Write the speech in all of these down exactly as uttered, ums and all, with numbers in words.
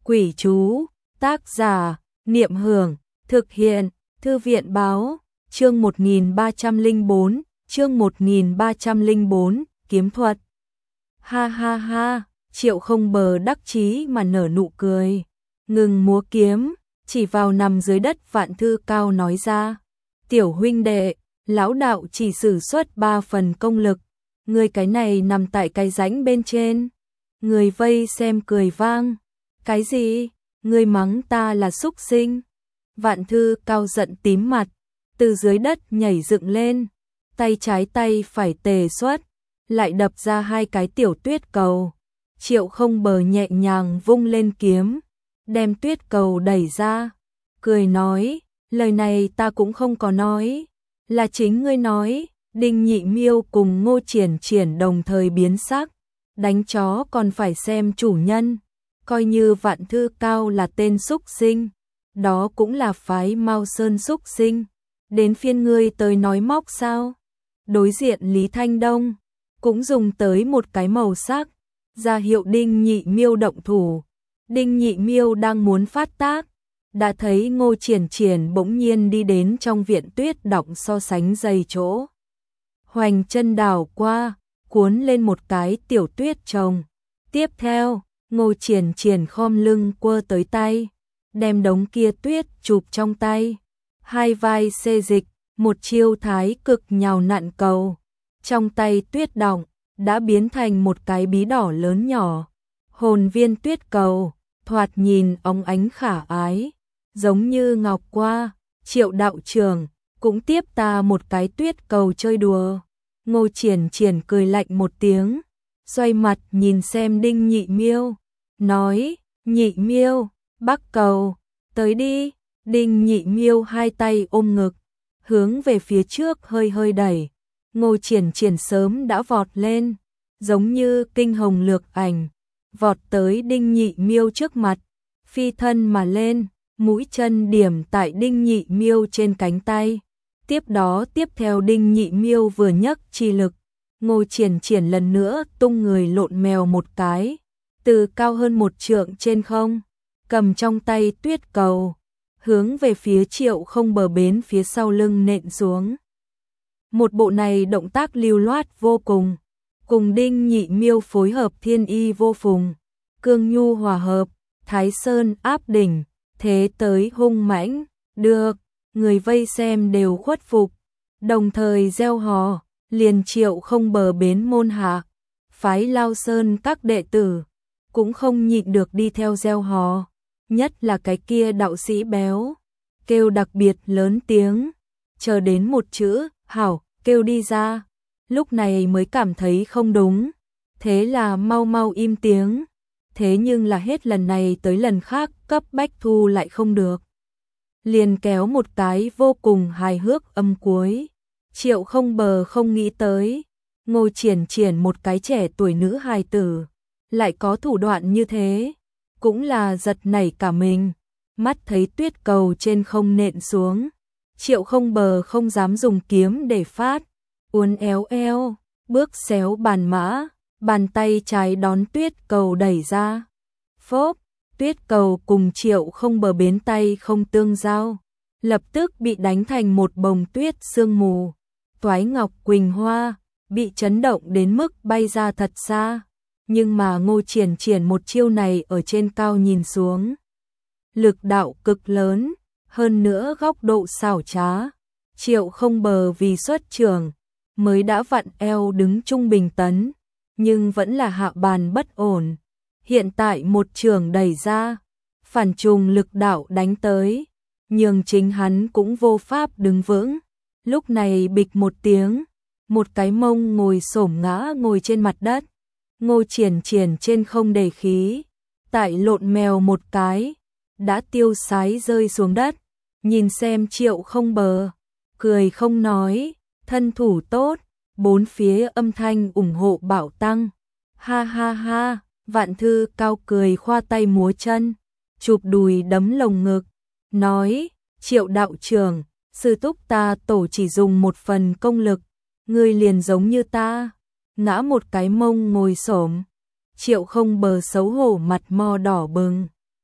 Quỷ chú, tác giả, Niệm Hưởng, thực hiện, Thư viện báo, chương một nghìn ba trăm lẻ bốn, chương một nghìn ba trăm lẻ bốn, kiếm thuật. Ha ha ha, Triệu Không Bờ đắc chí mà nở nụ cười, ngừng múa kiếm, chỉ vào nằm dưới đất Vạn Thư Cao nói ra, tiểu huynh đệ, lão đạo chỉ sử xuất ba phần công lực, người cái này nằm tại cái rãnh bên trên. Người vây xem cười vang, cái gì, người mắng ta là súc sinh. Vạn Thư Cao giận tím mặt, từ dưới đất nhảy dựng lên, tay trái tay phải tề xuất, lại đập ra hai cái tiểu tuyết cầu. Triệu Không Bờ nhẹ nhàng vung lên kiếm, đem tuyết cầu đẩy ra, cười nói, lời này ta cũng không có nói, là chính ngươi nói. Đinh Nhị Miêu cùng Ngô Triển Triển đồng thời biến sắc, đánh chó còn phải xem chủ nhân, coi như Vạn Thư Cao là tên súc sinh, đó cũng là phái Mao Sơn súc sinh, đến phiên ngươi tới nói móc sao? Đối diện Lý Thanh Đông cũng dùng tới một cái màu sắc, ra hiệu Đinh Nhị Miêu động thủ. Đinh Nhị Miêu đang muốn phát tác, đã thấy Ngô Triển Triển bỗng nhiên đi đến trong viện tuyết động so sánh dày chỗ. Hoành chân đảo qua, cuốn lên một cái tiểu tuyết chồng. Tiếp theo, Ngô Triển Triển khom lưng quơ tới tay, đem đống kia tuyết chụp trong tay. Hai vai xê dịch, một chiêu thái cực nhào nặn cầu. Trong tay tuyết động, đã biến thành một cái bí đỏ lớn nhỏ. Hồn viên tuyết cầu, thoạt nhìn óng ánh khả ái, giống như ngọc qua. Triệu đạo trưởng cũng tiếp ta một cái tuyết cầu chơi đùa. Ngô Triển Triển cười lạnh một tiếng, xoay mặt nhìn xem Đinh Nhị Miêu, nói, Nhị Miêu, bắc cầu, tới đi. Đinh Nhị Miêu hai tay ôm ngực, hướng về phía trước hơi hơi đẩy. Ngô Triển Triển sớm đã vọt lên, giống như kinh hồng lược ảnh, vọt tới Đinh Nhị Miêu trước mặt, phi thân mà lên, mũi chân điểm tại Đinh Nhị Miêu trên cánh tay. Tiếp đó tiếp theo Đinh Nhị Miêu vừa nhấc chi lực, Ngô Triển Triển lần nữa tung người lộn mèo một cái, từ cao hơn một trượng trên không, cầm trong tay tuyết cầu, hướng về phía Triệu Không Bờ bến phía sau lưng nện xuống. Một bộ này động tác lưu loát vô cùng, cùng Đinh Nhị Miêu phối hợp thiên y vô phùng, cương nhu hòa hợp, thái sơn áp đỉnh, thế tới hung mãnh, được. Người vây xem đều khuất phục, đồng thời reo hò, liền Triệu Không Bờ bến môn hạ, phái Lao Sơn các đệ tử cũng không nhịn được đi theo reo hò, nhất là cái kia đạo sĩ béo, kêu đặc biệt lớn tiếng, chờ đến một chữ hảo kêu đi ra, lúc này mới cảm thấy không đúng, thế là mau mau im tiếng, thế nhưng là hết lần này tới lần khác cấp bách thu lại không được. Liền kéo một cái vô cùng hài hước âm cuối. Triệu Không Bờ không nghĩ tới, Ngô Triển Triển một cái trẻ tuổi nữ hài tử, lại có thủ đoạn như thế, cũng là giật nảy cả mình, mắt thấy tuyết cầu trên không nện xuống. Triệu Không Bờ không dám dùng kiếm để phát, uốn éo eo, bước xéo bàn mã, bàn tay trái đón tuyết cầu đẩy ra. Phốp! Tuyết cầu cùng Triệu Không Bờ bến tay không tương giao, lập tức bị đánh thành một bồng tuyết sương mù. Toái Ngọc Quỳnh Hoa bị chấn động đến mức bay ra thật xa, nhưng mà Ngô Triển Triển một chiêu này ở trên cao nhìn xuống, lực đạo cực lớn, hơn nữa góc độ xảo trá. Triệu Không Bờ vì xuất trường mới đã vặn eo đứng trung bình tấn, nhưng vẫn là hạ bàn bất ổn. Hiện tại một trường đẩy ra, phản trùng lực đạo đánh tới, nhường chính hắn cũng vô pháp đứng vững. Lúc này bịch một tiếng, một cái mông ngồi xổm ngã ngồi trên mặt đất. Ngô Triển Triển trên không đầy khí, tại lộn mèo một cái, đã tiêu sái rơi xuống đất. Nhìn xem Triệu Không Bờ, cười không nói, thân thủ tốt, bốn phía âm thanh ủng hộ bảo tăng. Ha ha ha! Vạn Thư Cao cười khoa tay múa chân, chụp đùi đấm lồng ngực, nói, Triệu đạo trưởng, sư túc ta tổ chỉ dùng một phần công lực, ngươi liền giống như ta, ngã một cái mông ngồi xổm. Triệu Không Bờ xấu hổ mặt mo đỏ bừng,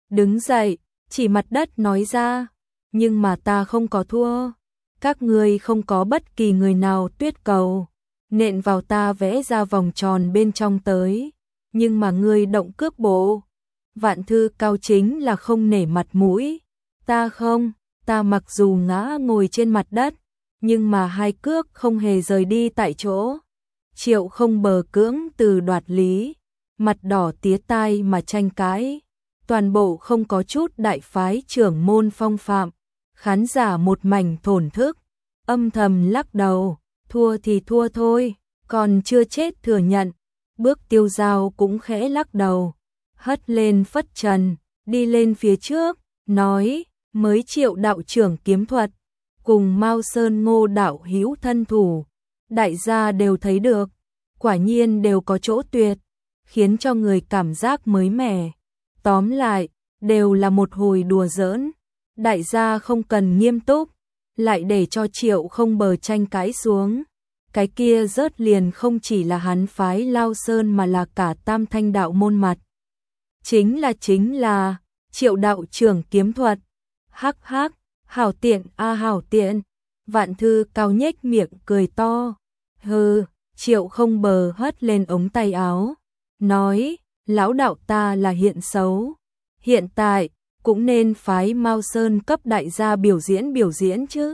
đứng dậy, chỉ mặt đất nói ra, nhưng mà ta không có thua. Các ngươi không có bất kỳ người nào tuyết cầu, nện vào ta vẽ ra vòng tròn bên trong tới, nhưng mà ngươi động cước bộ. Vạn Thư Cao chính là không nể mặt mũi, ta không, ta mặc dù ngã ngồi trên mặt đất, nhưng mà hai cước không hề rời đi tại chỗ. Triệu Không Bờ cưỡng từ đoạt lý, mặt đỏ tía tai mà tranh cãi, toàn bộ không có chút đại phái trưởng môn phong phạm, khán giả một mảnh thổn thức, âm thầm lắc đầu, thua thì thua thôi, còn chưa chết thừa nhận. Bước Tiêu Dao cũng khẽ lắc đầu, hất lên phất trần, đi lên phía trước, nói, mới Triệu đạo trưởng kiếm thuật, cùng Mao Sơn Ngô đạo hữu thân thủ, đại gia đều thấy được, quả nhiên đều có chỗ tuyệt, khiến cho người cảm giác mới mẻ. Tóm lại, đều là một hồi đùa giỡn, đại gia không cần nghiêm túc, lại để cho Triệu Không Bờ tranh cãi xuống. Cái kia rớt liền không chỉ là hắn phái Lao Sơn mà là cả Tam Thanh đạo môn mặt. Chính là chính là, Triệu đạo trưởng kiếm thuật. Hắc hắc, hảo tiện a à, hảo tiện. Vạn Thư Cao nhếch miệng cười to. Hừ, Triệu Không Bờ hất lên ống tay áo. Nói, lão đạo ta là hiện xấu. Hiện tại, cũng nên phái Mao Sơn cấp đại gia biểu diễn biểu diễn chứ.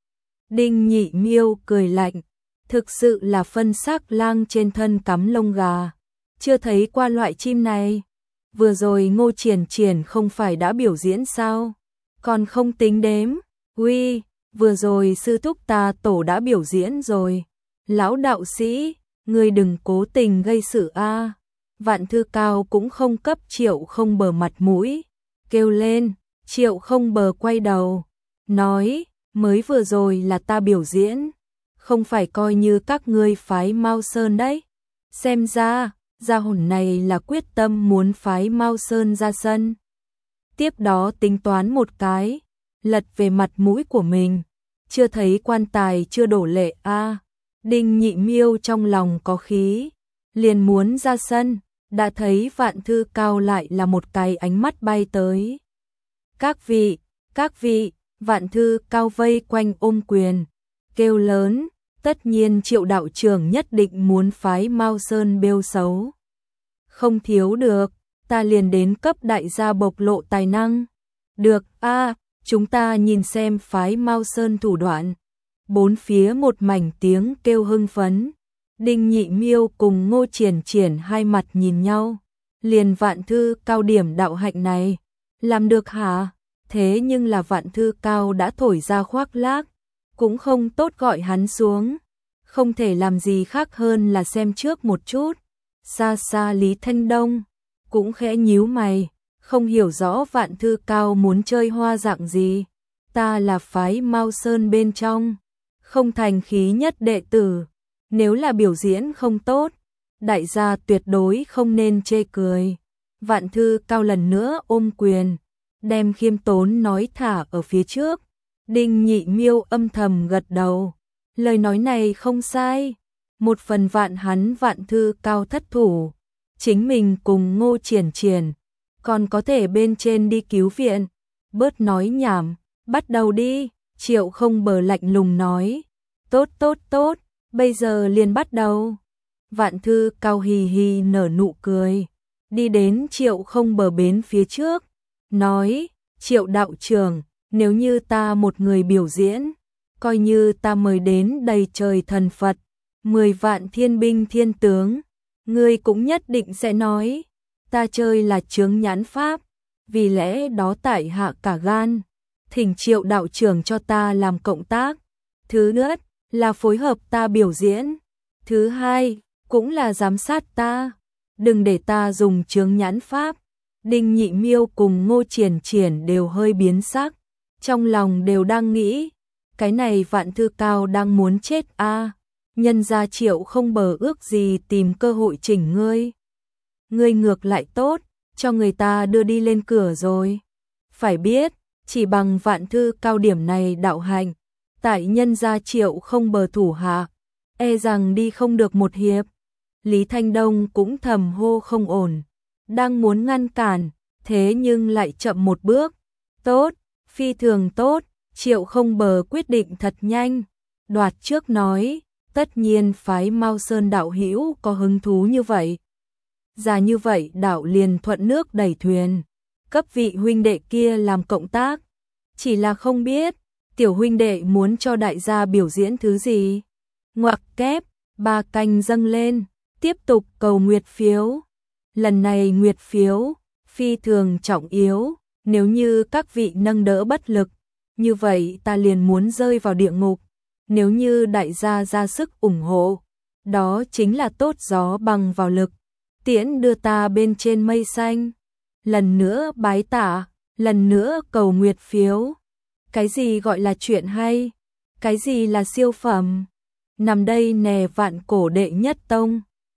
Đinh Nhị Miêu cười lạnh. Thực sự là phân xác lang trên thân cắm lông gà. Chưa thấy qua loại chim này. Vừa rồi Ngô Triển Triển không phải đã biểu diễn sao? Còn không tính đếm. Uy, vừa rồi sư thúc ta tổ đã biểu diễn rồi. Lão đạo sĩ, ngươi đừng cố tình gây sự a. Vạn Thư Cao cũng không cấp Triệu Không Bờ mặt mũi. Kêu lên, Triệu Không Bờ quay đầu. Nói, mới vừa rồi là ta biểu diễn. Không phải coi như các ngươi phái Mao Sơn đấy. Xem ra, gia hồn này là quyết tâm muốn phái Mao Sơn ra sân. Tiếp đó tính toán một cái, lật về mặt mũi của mình. Chưa thấy quan tài chưa đổ lệ a. À, Đinh Nhị Miêu trong lòng có khí, liền muốn ra sân, đã thấy Vạn Thư Cao lại là một cái ánh mắt bay tới. Các vị, các vị, Vạn Thư Cao vây quanh ôm quyền, kêu lớn, tất nhiên Triệu đạo trưởng nhất định muốn phái Mao Sơn bêu xấu. Không thiếu được, ta liền đến cấp đại gia bộc lộ tài năng. Được, a, à, chúng ta nhìn xem phái Mao Sơn thủ đoạn. Bốn phía một mảnh tiếng kêu hưng phấn. Đinh Nhị Miêu cùng Ngô Triển Triển hai mặt nhìn nhau. Liền Vạn Thư Cao điểm đạo hạnh này, làm được hả? Thế nhưng là Vạn Thư Cao đã thổi ra khoác lác, cũng không tốt gọi hắn xuống. Không thể làm gì khác hơn là xem trước một chút. Xa xa Lý Thanh Đông cũng khẽ nhíu mày, không hiểu rõ Vạn Thư Cao muốn chơi hoa dạng gì. Ta là phái Mao Sơn bên trong, không thành khí nhất đệ tử. Nếu là biểu diễn không tốt, đại gia tuyệt đối không nên chê cười. Vạn Thư Cao lần nữa ôm quyền, đem khiêm tốn nói thả ở phía trước. Đinh Nhị Miêu âm thầm gật đầu. Lời nói này không sai. Một phần vạn hắn Vạn Thư Cao thất thủ, chính mình cùng Ngô Triển Triển còn có thể bên trên đi cứu viện. Bớt nói nhảm, bắt đầu đi. Triệu Không Bờ lạnh lùng nói. Tốt tốt tốt, bây giờ liền bắt đầu. Vạn Thư Cao hì hì nở nụ cười, đi đến Triệu Không Bờ bến phía trước, nói, Triệu đạo trưởng, nếu như ta một người biểu diễn, coi như ta mời đến đầy trời thần Phật, mười vạn thiên binh thiên tướng, ngươi cũng nhất định sẽ nói, ta chơi là chướng nhãn pháp, vì lẽ đó tại hạ cả gan, thỉnh Triệu đạo trưởng cho ta làm cộng tác. Thứ nhất là phối hợp ta biểu diễn, thứ hai cũng là giám sát ta, đừng để ta dùng chướng nhãn pháp. Đinh Nhị Miêu cùng Ngô Triển Triển đều hơi biến sắc, trong lòng đều đang nghĩ, cái này Vạn Thư Cao đang muốn chết a, à, nhân gia Triệu Không Bờ ước gì tìm cơ hội chỉnh ngươi. Ngươi ngược lại tốt, cho người ta đưa đi lên cửa rồi. Phải biết, chỉ bằng Vạn Thư Cao điểm này đạo hạnh, tại nhân gia Triệu Không Bờ thủ hạ, e rằng đi không được một hiệp. Lý Thanh Đông cũng thầm hô không ổn, đang muốn ngăn cản, thế nhưng lại chậm một bước. Tốt, phi thường tốt, Triệu Không Bờ quyết định thật nhanh. Đoạt trước nói, tất nhiên phái Mao Sơn đạo hữu có hứng thú như vậy. Ra như vậy đạo liền thuận nước đẩy thuyền, cấp vị huynh đệ kia làm cộng tác. Chỉ là không biết, tiểu huynh đệ muốn cho đại gia biểu diễn thứ gì. Ngoặc kép, ba canh dâng lên, tiếp tục cầu nguyệt phiếu. Lần này nguyệt phiếu, phi thường trọng yếu, nếu như các vị nâng đỡ bất lực, như vậy ta liền muốn rơi vào địa ngục. Nếu như đại gia ra sức ủng hộ, đó chính là tốt gió bằng vào lực, tiễn đưa ta bên trên mây xanh. Lần nữa bái tạ, lần nữa cầu nguyệt phiếu. Cái gì gọi là chuyện hay? Cái gì là siêu phẩm? Nằm đây nè vạn cổ đệ nhất tông.